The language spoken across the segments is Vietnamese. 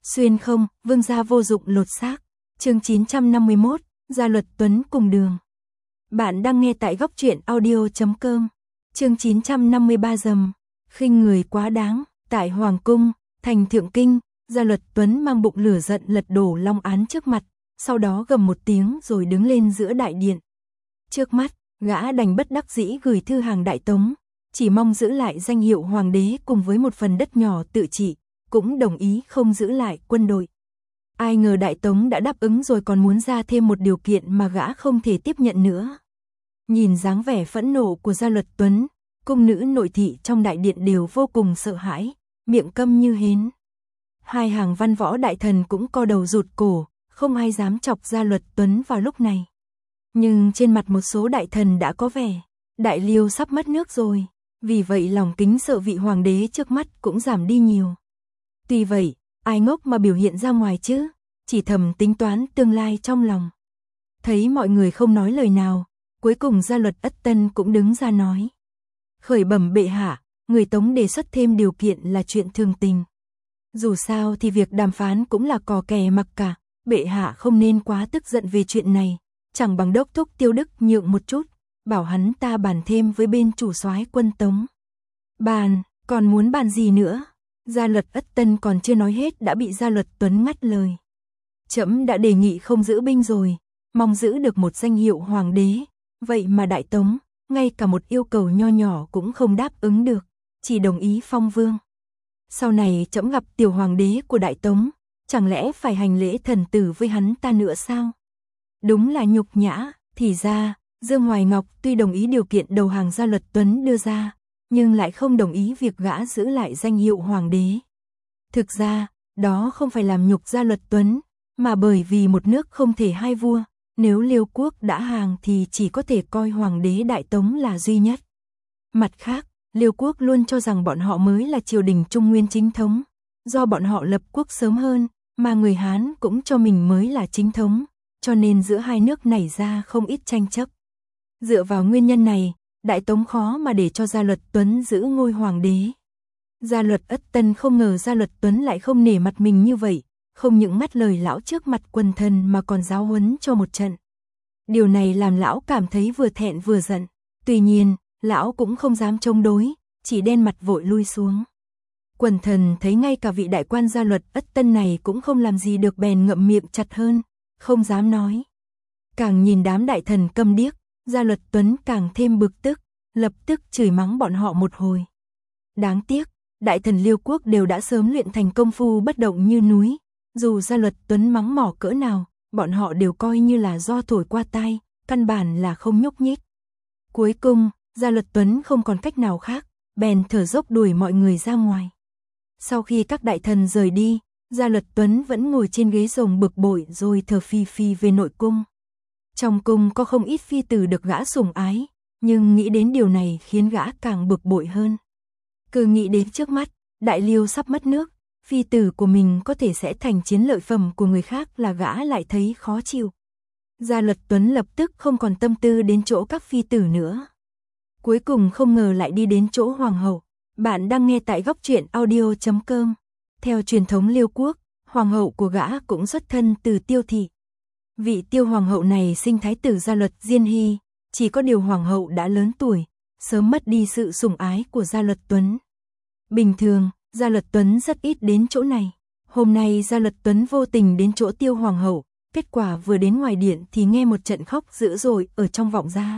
Xuyên không, vương gia vô dụng lột xác. Chương 951, Gia Luật Tuấn cùng đường. Bạn đang nghe tại góc truyện audio.com. Chương 953 dầm. Khinh người quá đáng. Tại Hoàng cung, thành Thượng Kinh, Gia Luật Tuấn mang bụng lửa giận lật đổ long án trước mặt, sau đó gầm một tiếng rồi đứng lên giữa đại điện. Trước mắt, gã đành bất đắc dĩ gửi thư hàng Đại Tống, chỉ mong giữ lại danh hiệu hoàng đế cùng với một phần đất nhỏ tự trị, cũng đồng ý không giữ lại quân đội. Ai ngờ Đại Tống đã đáp ứng rồi còn muốn ra thêm một điều kiện mà gã không thể tiếp nhận nữa. Nhìn dáng vẻ phẫn nộ của Gia Luật Tuấn, cung nữ nội thị trong đại điện đều vô cùng sợ hãi, miệng câm như hến. Hai hàng văn võ đại thần cũng co đầu rụt cổ, không ai dám chọc Gia Luật Tuấn vào lúc này. Nhưng trên mặt một số đại thần đã có vẻ, Đại Liêu sắp mất nước rồi, vì vậy lòng kính sợ vị hoàng đế trước mắt cũng giảm đi nhiều. Tuy vậy, ai ngốc mà biểu hiện ra ngoài chứ, chỉ thầm tính toán tương lai trong lòng. Thấy mọi người không nói lời nào, cuối cùng Gia Luật Ất Tân cũng đứng ra nói. Khởi bẩm bệ hạ, người Tống đề xuất thêm điều kiện là chuyện thường tình. Dù sao thì việc đàm phán cũng là cò kè mặc cả, bệ hạ không nên quá tức giận về chuyện này, chẳng bằng đốc thúc Tiêu Đức nhượng một chút, bảo hắn ta bàn thêm với bên chủ soái quân Tống. Bàn, còn muốn bàn gì nữa? Gia Luật Ất Tân còn chưa nói hết đã bị Gia Luật Tuấn ngắt lời. Trẫm đã đề nghị không giữ binh rồi, mong giữ được một danh hiệu hoàng đế, vậy mà Đại Tống, ngay cả một yêu cầu nho nhỏ cũng không đáp ứng được, chỉ đồng ý phong vương. Sau này trẫm gặp tiểu hoàng đế của Đại Tống, chẳng lẽ phải hành lễ thần tử với hắn ta nữa sao? Đúng là nhục nhã. Thì ra, Dương Hoài Ngọc tuy đồng ý điều kiện đầu hàng Gia Luật Tuấn đưa ra, nhưng lại không đồng ý việc gã giữ lại danh hiệu hoàng đế. Thực ra, đó không phải làm nhục Gia Luật Tuấn, mà bởi vì một nước không thể hai vua, nếu Liêu quốc đã hàng thì chỉ có thể coi hoàng đế Đại Tống là duy nhất. Mặt khác, Liêu quốc luôn cho rằng bọn họ mới là triều đình Trung Nguyên chính thống, do bọn họ lập quốc sớm hơn, mà người Hán cũng cho mình mới là chính thống, cho nên giữa hai nước nảy ra không ít tranh chấp. Dựa vào nguyên nhân này, Đại Tống khó mà để cho Gia Luật Tuấn giữ ngôi hoàng đế. Gia Luật Ất Tân không ngờ Gia Luật Tuấn lại không nể mặt mình như vậy, không những ngắt lời lão trước mặt quần thần mà còn giáo huấn cho một trận. Điều này làm lão cảm thấy vừa thẹn vừa giận, tuy nhiên, lão cũng không dám chống đối, chỉ đen mặt vội lui xuống. Quần thần thấy ngay cả vị đại quan Gia Luật Ất Tân này cũng không làm gì được bèn ngậm miệng chặt hơn, không dám nói. Càng nhìn đám đại thần câm điếc, Gia Luật Tuấn càng thêm bực tức, lập tức chửi mắng bọn họ một hồi. Đáng tiếc, đại thần Liêu quốc đều đã sớm luyện thành công phu bất động như núi, dù Gia Luật Tuấn mắng mỏ cỡ nào, bọn họ đều coi như là do thổi qua tai, căn bản là không nhúc nhích. Cuối cùng, Gia Luật Tuấn không còn cách nào khác, bèn thở dốc đuổi mọi người ra ngoài. Sau khi các đại thần rời đi, Gia Luật Tuấn vẫn ngồi trên ghế rồng bực bội rồi thở phì phì về nội cung. Trong cung có không ít phi tử được gã sủng ái, nhưng nghĩ đến điều này khiến gã càng bực bội hơn. Cứ nghĩ đến trước mắt, Đại Liêu sắp mất nước, phi tử của mình có thể sẽ thành chiến lợi phẩm của người khác là gã lại thấy khó chịu. Gia Luật Tuấn lập tức không còn tâm tư đến chỗ các phi tử nữa. Cuối cùng không ngờ lại đi đến chỗ hoàng hậu. Bạn đang nghe tại góc truyện audio.com. Theo truyền thống Liêu quốc, hoàng hậu của gã cũng xuất thân từ Tiêu thị. Vị Tiêu hoàng hậu này sinh thái tử Gia Luật Diên Hy, chỉ có điều hoàng hậu đã lớn tuổi, sớm mất đi sự sủng ái của Gia Luật Tuấn. Bình thường, Gia Luật Tuấn rất ít đến chỗ này. Hôm nay Gia Luật Tuấn vô tình đến chỗ Tiêu hoàng hậu, kết quả vừa đến ngoài điện thì nghe một trận khóc dữ dội ở trong vọng ra.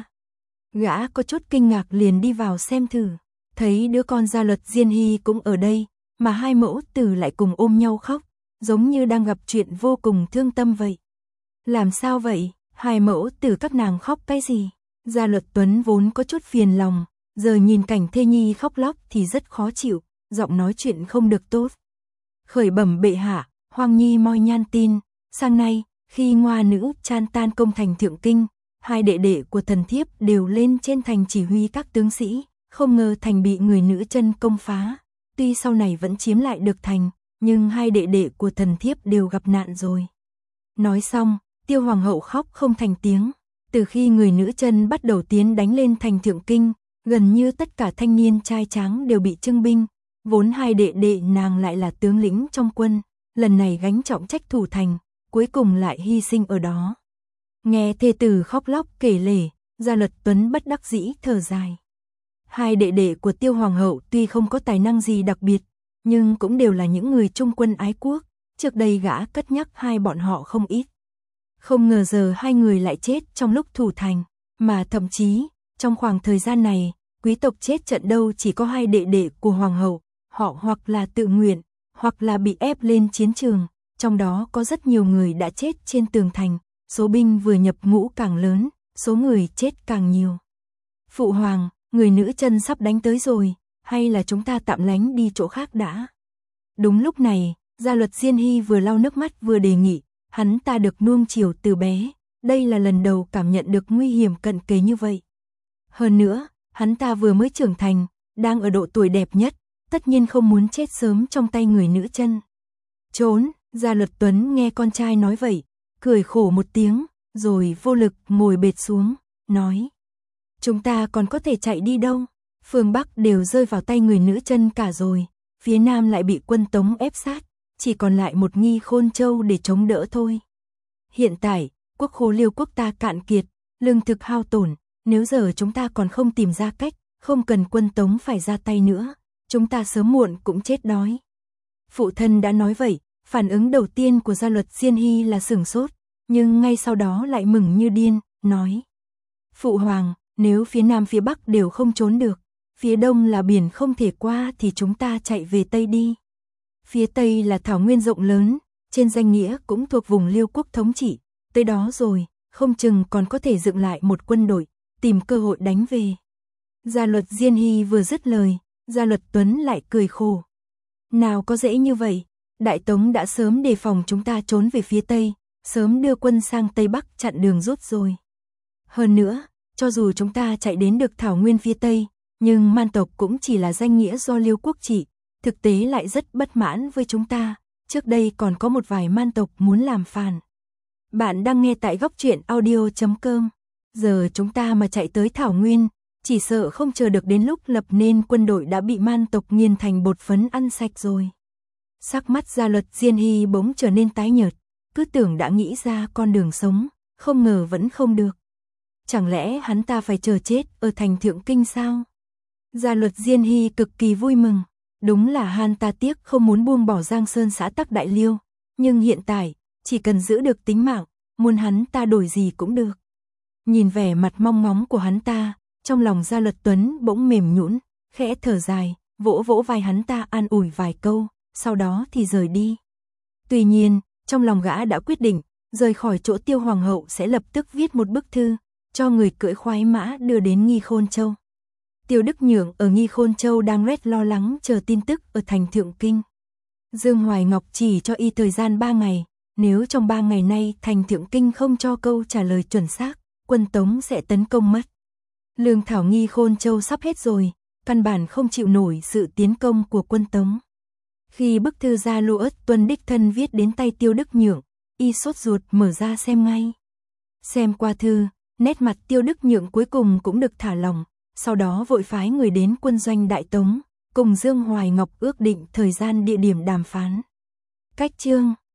Gã có chút kinh ngạc liền đi vào xem thử, thấy đứa con Gia Luật Diên Hy cũng ở đây, mà hai mẫu tử lại cùng ôm nhau khóc, giống như đang gặp chuyện vô cùng thương tâm vậy. Làm sao vậy? Hai mẫu tử các nàng khóc cái gì? Gia Luật Tuấn vốn có chút phiền lòng, giờ nhìn cảnh thê nhi khóc lóc thì rất khó chịu, giọng nói chuyện không được tốt. Khởi bẩm bệ hạ, Hoàng Nhi moi nhan tin, sang nay, khi ngoa nữ chan tan công thành Thượng Kinh, hai đệ đệ của thần thiếp đều lên trên thành chỉ huy các tướng sĩ, không ngờ thành bị người nữ chân công phá. Tuy sau này vẫn chiếm lại được thành, nhưng hai đệ đệ của thần thiếp đều gặp nạn rồi. Nói xong, Tiêu hoàng hậu khóc không thành tiếng. Từ khi người nữ chân bắt đầu tiến đánh lên thành Thượng Kinh, gần như tất cả thanh niên trai tráng đều bị trưng binh, vốn hai đệ đệ nàng lại là tướng lĩnh trong quân, lần này gánh trọng trách thủ thành, cuối cùng lại hy sinh ở đó. Nghe thê tử khóc lóc kể lể, Gia Luật Tuấn bất đắc dĩ thở dài. Hai đệ đệ của Tiêu Hoàng hậu tuy không có tài năng gì đặc biệt, nhưng cũng đều là những người trung quân ái quốc, trước đây gã cất nhắc hai bọn họ không ít. Không ngờ giờ hai người lại chết trong lúc thủ thành, mà thậm chí, trong khoảng thời gian này, quý tộc chết trận đâu chỉ có hai đệ đệ của Hoàng hậu, họ hoặc là tự nguyện, hoặc là bị ép lên chiến trường, trong đó có rất nhiều người đã chết trên tường thành, số binh vừa nhập ngũ càng lớn, số người chết càng nhiều. Phụ hoàng, người nữ chân sắp đánh tới rồi, hay là chúng ta tạm lánh đi chỗ khác đã? Đúng lúc này, Gia Luật Diên Hy vừa lau nước mắt vừa đề nghị, hắn ta được nuông chiều từ bé, đây là lần đầu cảm nhận được nguy hiểm cận kề như vậy. Hơn nữa, hắn ta vừa mới trưởng thành, đang ở độ tuổi đẹp nhất, tất nhiên không muốn chết sớm trong tay người nữ chân. Trốn, Gia Luật Tuấn nghe con trai nói vậy, cười khổ một tiếng, rồi vô lực ngồi bệt xuống, nói. Chúng ta còn có thể chạy đi đâu, phương Bắc đều rơi vào tay người nữ chân cả rồi, phía Nam lại bị quân Tống ép sát, chỉ còn lại một Nghi Khôn Châu để chống đỡ thôi. Hiện tại, quốc khố Liêu quốc ta cạn kiệt, lương thực hao tổn, nếu giờ chúng ta còn không tìm ra cách, không cần quân Tống phải ra tay nữa, chúng ta sớm muộn cũng chết đói. Phụ thân đã nói vậy, phản ứng đầu tiên của Gia Luật Diên Hy là sửng sốt, nhưng ngay sau đó lại mừng như điên, nói. Phụ hoàng, nếu phía Nam phía Bắc đều không trốn được, phía Đông là biển không thể qua thì chúng ta chạy về Tây đi. Phía Tây là thảo nguyên rộng lớn, trên danh nghĩa cũng thuộc vùng Liêu quốc thống trị, tới đó rồi, không chừng còn có thể dựng lại một quân đội, tìm cơ hội đánh về. Gia Luật Diên Hy vừa dứt lời, Gia Luật Tuấn lại cười khổ. Nào có dễ như vậy, Đại Tống đã sớm đề phòng chúng ta trốn về phía Tây, sớm đưa quân sang Tây Bắc chặn đường rút rồi. Hơn nữa, cho dù chúng ta chạy đến được thảo nguyên phía Tây, nhưng man tộc cũng chỉ là danh nghĩa do Liêu quốc trị, thực tế lại rất bất mãn với chúng ta, trước đây còn có một vài man tộc muốn làm phản. Bạn đang nghe tại góc truyện audio.com, giờ chúng ta mà chạy tới thảo nguyên, chỉ sợ không chờ được đến lúc lập nên quân đội đã bị man tộc nghiền thành bột phấn ăn sạch rồi. Sắc mắt Gia Luật Diên Hy bỗng trở nên tái nhợt, cứ tưởng đã nghĩ ra con đường sống, không ngờ vẫn không được. Chẳng lẽ hắn ta phải chờ chết ở thành Thượng Kinh sao? Gia Luật Diên Hy cực kỳ vui mừng, đúng là hắn ta tiếc không muốn buông bỏ Giang Sơn xã Tắc Đại Liêu, nhưng hiện tại, chỉ cần giữ được tính mạng, muốn hắn ta đổi gì cũng được. Nhìn vẻ mặt mong ngóng của hắn ta, trong lòng Gia Luật Tuấn bỗng mềm nhũn, khẽ thở dài, vỗ vỗ vai hắn ta an ủi vài câu, sau đó thì rời đi. Tuy nhiên, trong lòng gã đã quyết định, rời khỏi chỗ Tiêu Hoàng hậu sẽ lập tức viết một bức thư, cho người cưỡi khoái mã đưa đến Nghi Khôn Châu. Tiêu Đức Nhượng ở Nghi Khôn Châu đang rất lo lắng chờ tin tức ở thành Thượng Kinh. Dương Hoài Ngọc chỉ cho y thời gian 3 ngày, nếu trong 3 ngày nay thành Thượng Kinh không cho câu trả lời chuẩn xác, quân Tống sẽ tấn công mất. Lương thảo Nghi Khôn Châu sắp hết rồi, căn bản không chịu nổi sự tiến công của quân Tống. Khi bức thư Gia Lỗ Tuân đích thân viết đến tay Tiêu Đức Nhượng, y sốt ruột mở ra xem ngay. Xem qua thư, nét mặt Tiêu Đức Nhượng cuối cùng cũng được thả lỏng, sau đó vội phái người đến quân doanh Đại Tống, cùng Dương Hoài Ngọc ước định thời gian địa điểm đàm phán. Cách chương